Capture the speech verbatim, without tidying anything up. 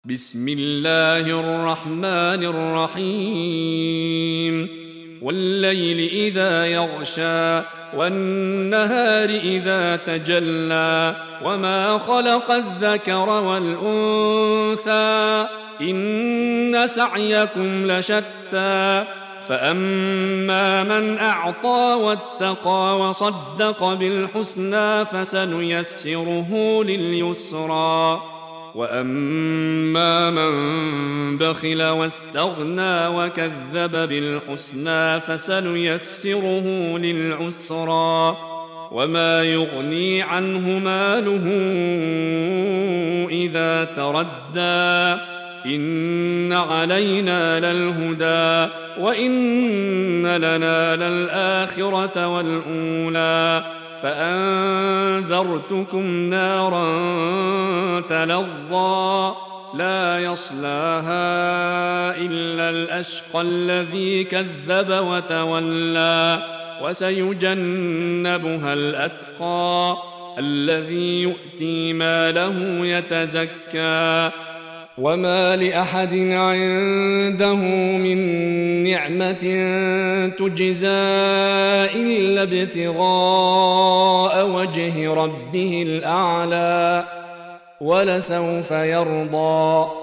بسم الله الرحمن الرحيم والليل إذا يغشى والنهار إذا تجلى وما خلق الذكر والأنثى إن سعيكم لشتى فأما من أعطى واتقى وصدق بالحسنى فسنيسره لليسرى وأما من بخل واستغنى وكذب بالحسنى فسنيسره للعسرى وما يغني عنه ماله إذا تردى إن علينا للهدى وإن لنا للآخرة والأولى فأنذرتكم نارا تلظى لا يصلاها إلا الأشقى الذي كذب وتولى وسيجنبها الأتقى الذي يؤتي ماله يتزكى وما لأحد عنده من نعمة تجزى إلا ابتغاء وجه ربه الأعلى ولسوف يرضى